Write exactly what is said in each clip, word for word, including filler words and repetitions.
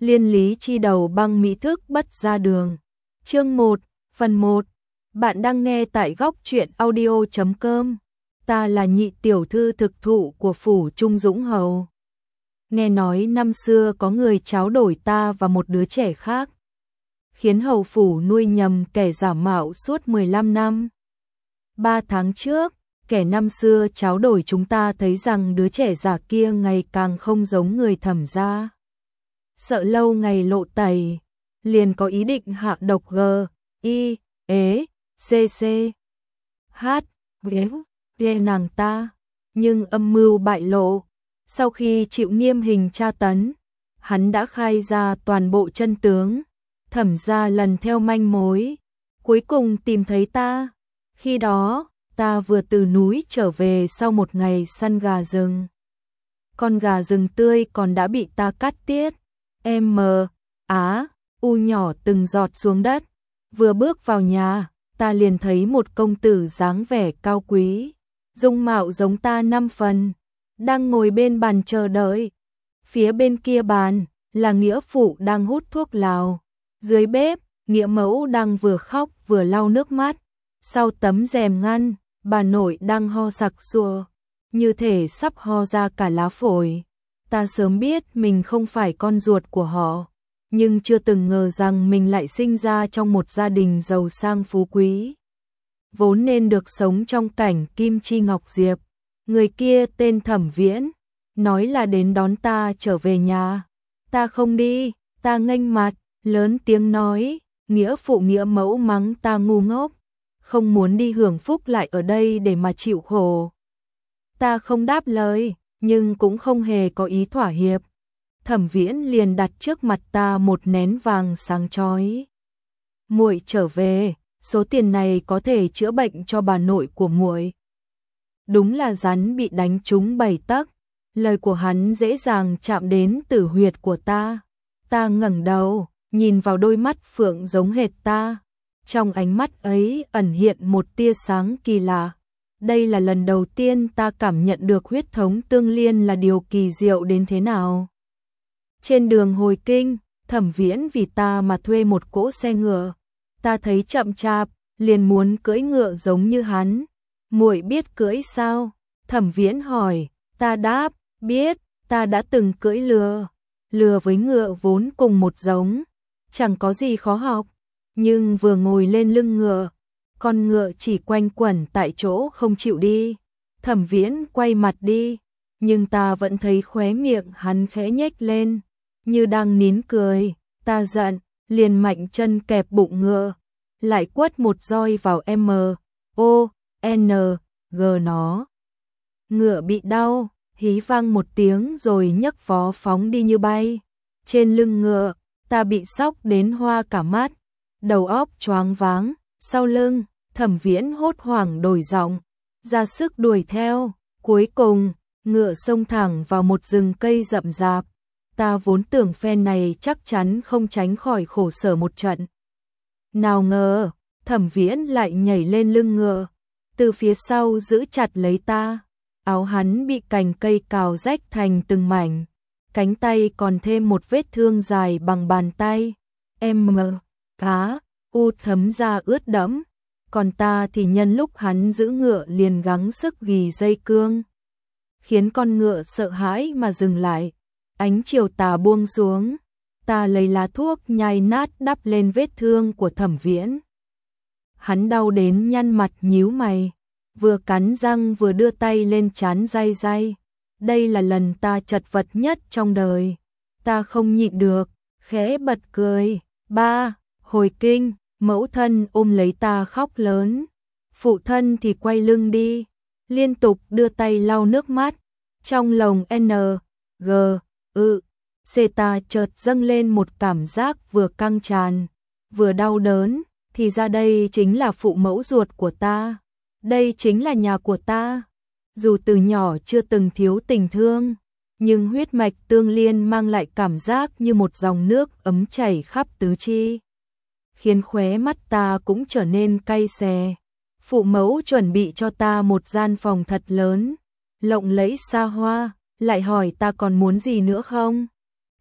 Liên lý chi đầu băng mỹ thức bất ra đường. Chương một, phần một. Bạn đang nghe tại góc truyện audio chấm com. Ta là nhị tiểu thư thực thụ của phủ Trung Dũng Hầu. Nghe nói năm xưa có người tráo đổi ta và một đứa trẻ khác, khiến hầu phủ nuôi nhầm kẻ giả mạo suốt mười lăm năm. Ba tháng trước, kẻ năm xưa tráo đổi chúng ta thấy rằng đứa trẻ giả kia ngày càng không giống người Thẩm gia. Sợ lâu ngày lộ tẩy, liền có ý định hạ độc G, I, ế, C, C, H, ghế, ghê nàng ta. Nhưng âm mưu bại lộ, sau khi chịu nghiêm hình tra tấn, hắn đã khai ra toàn bộ chân tướng. Thẩm gia lần theo manh mối, cuối cùng tìm thấy ta. Khi đó, ta vừa từ núi trở về sau một ngày săn gà rừng. Con gà rừng tươi còn đã bị ta cắt tiết. M, Á, U nhỏ từng giọt xuống đất. Vừa bước vào nhà, ta liền thấy một công tử dáng vẻ cao quý, dung mạo giống ta năm phần, đang ngồi bên bàn chờ đợi. Phía bên kia bàn là nghĩa phụ đang hút thuốc lào. Dưới bếp, nghĩa mẫu đang vừa khóc vừa lau nước mắt. Sau tấm rèm ngăn, bà nội đang ho sặc sụa, như thể sắp ho ra cả lá phổi. Ta sớm biết mình không phải con ruột của họ, nhưng chưa từng ngờ rằng mình lại sinh ra trong một gia đình giàu sang phú quý, vốn nên được sống trong cảnh kim chi ngọc diệp. Người kia tên Thẩm Viễn, nói là đến đón ta trở về nhà. Ta không đi, ta nghênh mặt, lớn tiếng nói. Nghĩa phụ nghĩa mẫu mắng ta ngu ngốc, không muốn đi hưởng phúc lại ở đây để mà chịu khổ. Ta không đáp lời, nhưng cũng không hề có ý thỏa hiệp. Thẩm Viễn liền đặt trước mặt ta một nén vàng sáng chói. Muội trở về, số tiền này có thể chữa bệnh cho bà nội của muội. Đúng là rắn bị đánh trúng bảy tấc. Lời của hắn dễ dàng chạm đến tử huyệt của ta. Ta ngẩng đầu, nhìn vào đôi mắt phượng giống hệt ta. Trong ánh mắt ấy ẩn hiện một tia sáng kỳ lạ. Đây là lần đầu tiên ta cảm nhận được huyết thống tương liên là điều kỳ diệu đến thế nào. Trên đường hồi kinh, Thẩm Viễn vì ta mà thuê một cỗ xe ngựa. Ta thấy chậm chạp, liền muốn cưỡi ngựa giống như hắn. Muội biết cưỡi sao? Thẩm Viễn hỏi. Ta đáp, biết, ta đã từng cưỡi lừa. Lừa với ngựa vốn cùng một giống, chẳng có gì khó học. Nhưng vừa ngồi lên lưng ngựa, con ngựa chỉ quanh quẩn tại chỗ không chịu đi. Thẩm Viễn quay mặt đi, nhưng ta vẫn thấy khóe miệng hắn khẽ nhếch lên, như đang nín cười. Ta giận, liền mạnh chân kẹp bụng ngựa, lại quất một roi vào M, O, N, G nó. Ngựa bị đau, hí vang một tiếng rồi nhấc vó phóng đi như bay. Trên lưng ngựa, ta bị sốc đến hoa cả mắt, đầu óc choáng váng. Sau lưng, Thẩm Viễn hốt hoảng đổi giọng, ra sức đuổi theo. Cuối cùng, ngựa xông thẳng vào một rừng cây rậm rạp. Ta vốn tưởng phen này chắc chắn không tránh khỏi khổ sở một trận. Nào ngờ, Thẩm Viễn lại nhảy lên lưng ngựa, từ phía sau giữ chặt lấy ta. Áo hắn bị cành cây cào rách thành từng mảnh, cánh tay còn thêm một vết thương dài bằng bàn tay. M, cá, U thấm ra ướt đẫm, còn ta thì nhân lúc hắn giữ ngựa liền gắng sức gỉ dây cương, khiến con ngựa sợ hãi mà dừng lại. Ánh chiều tà buông xuống, ta lấy lá thuốc nhai nát đắp lên vết thương của Thẩm Viễn. Hắn đau đến nhăn mặt nhíu mày, vừa cắn răng vừa đưa tay lên trán day day. Đây là lần ta chật vật nhất trong đời. Ta không nhịn được, khẽ bật cười. Ba, hồi kinh, mẫu thân ôm lấy ta khóc lớn. Phụ thân thì quay lưng đi, liên tục đưa tay lau nước mắt. Trong lòng N, G, ư, C ta chợt dâng lên một cảm giác vừa căng tràn, vừa đau đớn. Thì ra đây chính là phụ mẫu ruột của ta. Đây chính là nhà của ta. Dù từ nhỏ chưa từng thiếu tình thương, nhưng huyết mạch tương liên mang lại cảm giác như một dòng nước ấm chảy khắp tứ chi, khiến khóe mắt ta cũng trở nên cay xè. Phụ mẫu chuẩn bị cho ta một gian phòng thật lớn, lộng lẫy xa hoa, lại hỏi ta còn muốn gì nữa không.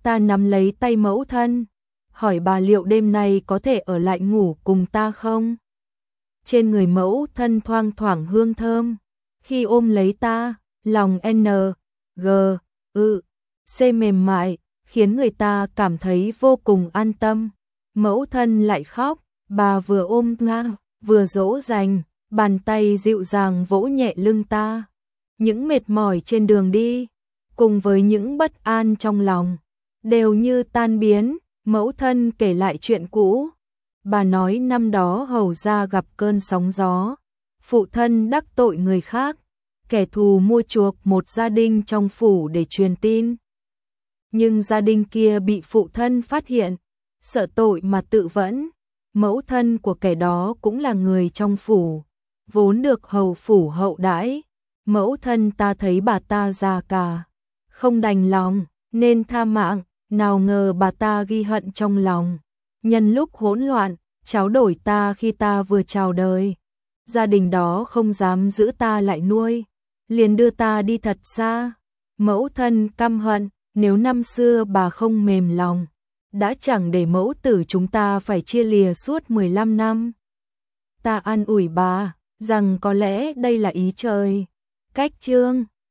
Ta nắm lấy tay mẫu thân, hỏi bà liệu đêm nay có thể ở lại ngủ cùng ta không? Trên người mẫu thân thoang thoảng hương thơm, khi ôm lấy ta, lòng N, G, ư, C mềm mại, khiến người ta cảm thấy vô cùng an tâm. Mẫu thân lại khóc, bà vừa ôm ngang, vừa dỗ dành, bàn tay dịu dàng vỗ nhẹ lưng ta. Những mệt mỏi trên đường đi, cùng với những bất an trong lòng, đều như tan biến. Mẫu thân kể lại chuyện cũ. Bà nói năm đó hầu ra gặp cơn sóng gió, phụ thân đắc tội người khác, kẻ thù mua chuộc một gia đình trong phủ để truyền tin. Nhưng gia đình kia bị phụ thân phát hiện, sợ tội mà tự vẫn. Mẫu thân của kẻ đó cũng là người trong phủ, vốn được hầu phủ hậu đãi. Mẫu thân ta thấy bà ta già cả, không đành lòng, nên tha mạng, nào ngờ bà ta ghi hận trong lòng. Nhân lúc hỗn loạn, cháu đổi ta khi ta vừa chào đời. Gia đình đó không dám giữ ta lại nuôi, liền đưa ta đi thật xa. Mẫu thân căm hận, nếu năm xưa bà không mềm lòng, đã chẳng để mẫu tử chúng ta phải chia lìa suốt mười lăm năm. Ta an ủi bà, rằng có lẽ đây là ý trời. Cách chương